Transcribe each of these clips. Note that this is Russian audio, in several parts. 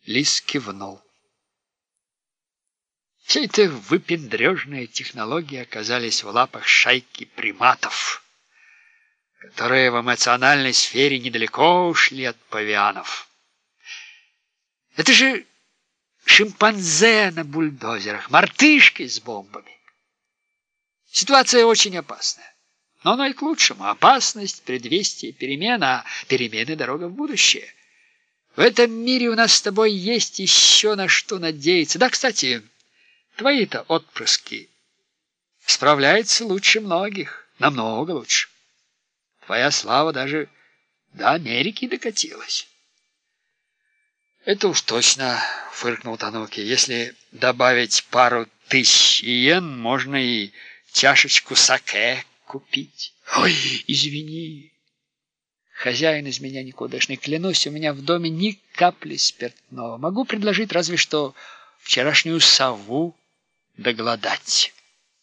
Лис кивнул. Все это выпендрежные технологии оказались в лапах шайки приматов, которые в эмоциональной сфере недалеко ушли от павианов. Это же шимпанзе на бульдозерах, мартышки с бомбами. Ситуация очень опасная. Но оно и к лучшему. Опасность, предвестие перемен, а перемены — дорога в будущее. В этом мире у нас с тобой есть еще на что надеяться. Да, кстати, твои-то отпрыски справляются лучше многих. Намного лучше. Твоя слава даже до Америки докатилась. Это уж точно, фыркнул Тануки. Если добавить пару тысяч иен, можно и чашечку саке купить. Ой, извини. Хозяин из меня никудышный. Клянусь, у меня в доме ни капли спиртного. Могу предложить разве что вчерашнюю сову доголодать.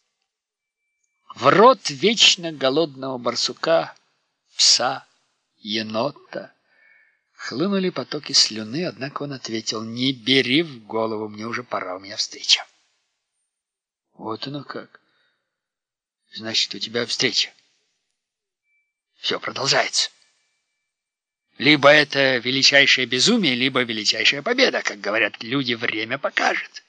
В рот вечно голодного барсука, пса, енота хлынули потоки слюны, однако он ответил: не бери в голову, мне уже пора, у меня встреча. Вот оно как. Значит, у тебя встреча. Все продолжается. Либо это величайшее безумие, либо величайшая победа. Как говорят люди, время покажет.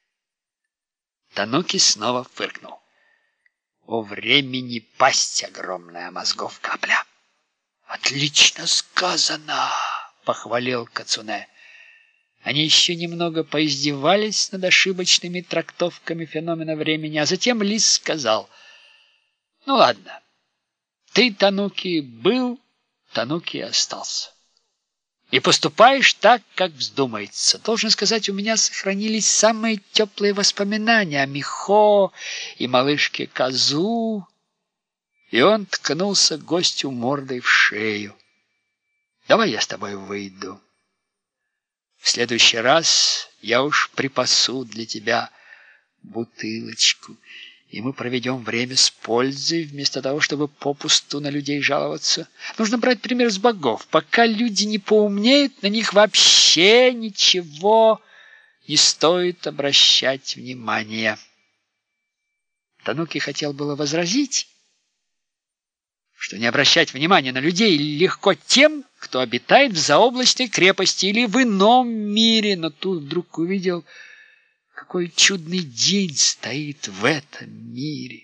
Тануки снова фыркнул. О времени пасть огромная, а мозгов капля. Отлично сказано, похвалил Кацуне. Они еще немного поиздевались над ошибочными трактовками феномена времени, а затем Лис сказал: ну ладно, ты, Тануки, был, Тануки остался. И поступаешь так, как вздумается. Должен сказать, у меня сохранились самые теплые воспоминания о Михо и малышке Казу. И он ткнулся гостю мордой в шею. Давай я с тобой выйду. В следующий раз я уж припасу для тебя бутылочку, и мы проведем время с пользой, вместо того, чтобы попусту на людей жаловаться. Нужно брать пример с богов. Пока люди не поумнеют, на них вообще ничего не стоит обращать внимания. Тануки хотел было возразить, что не обращать внимания на людей легко тем, кто обитает в заоблачной крепости или в ином мире, но тут вдруг увидел, какой чудный день стоит в этом мире.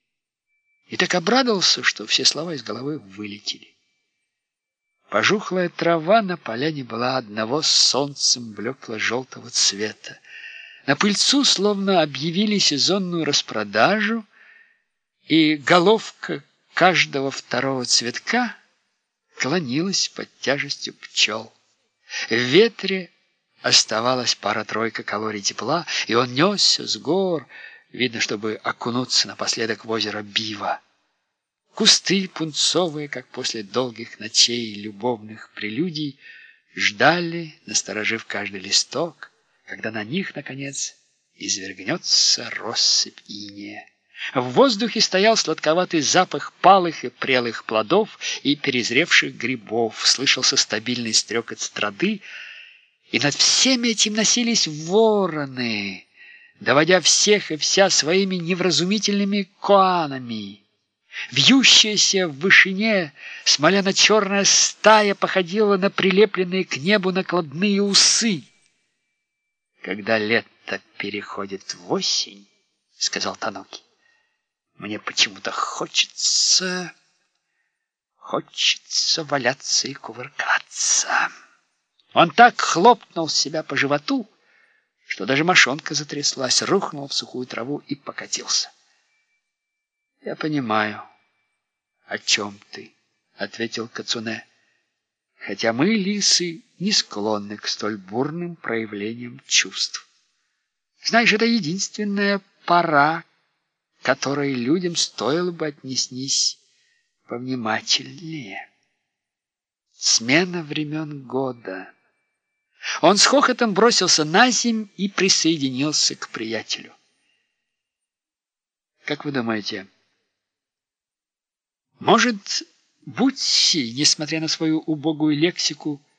И так обрадовался, что все слова из головы вылетели. Пожухлая трава на поляне была одного с солнцем блекло-желтого цвета. На пыльцу словно объявили сезонную распродажу, и головка каждого второго цветка клонилась под тяжестью пчел. В ветре оставалась пара-тройка калорий тепла, и он несся с гор, видно, чтобы окунуться напоследок в озеро Бива. Кусты пунцовые, как после долгих ночей любовных прелюдий, ждали, насторожив каждый листок, когда на них, наконец, извергнется россыпь инея. В воздухе стоял сладковатый запах палых и прелых плодов и перезревших грибов, слышался стабильный стрекот страды, и над всем этим носились вороны, доводя всех и вся своими невразумительными коанами. Вьющаяся в вышине смоляно-черная стая походила на прилепленные к небу накладные усы. «Когда лето переходит в осень, — сказал Тануки, — мне почему-то хочется валяться и кувыркаться». Он так хлопнул себя по животу, что даже мошонка затряслась, рухнул в сухую траву и покатился. «Я понимаю, о чем ты, — ответил Кацуне, — хотя мы, лисы, не склонны к столь бурным проявлениям чувств. Знаешь, это единственная пора, которой людям стоило бы отнестись повнимательнее. Смена времен года». Он с хохотом бросился на земь и присоединился к приятелю. Как вы думаете, может, Бутси, несмотря на свою убогую лексику,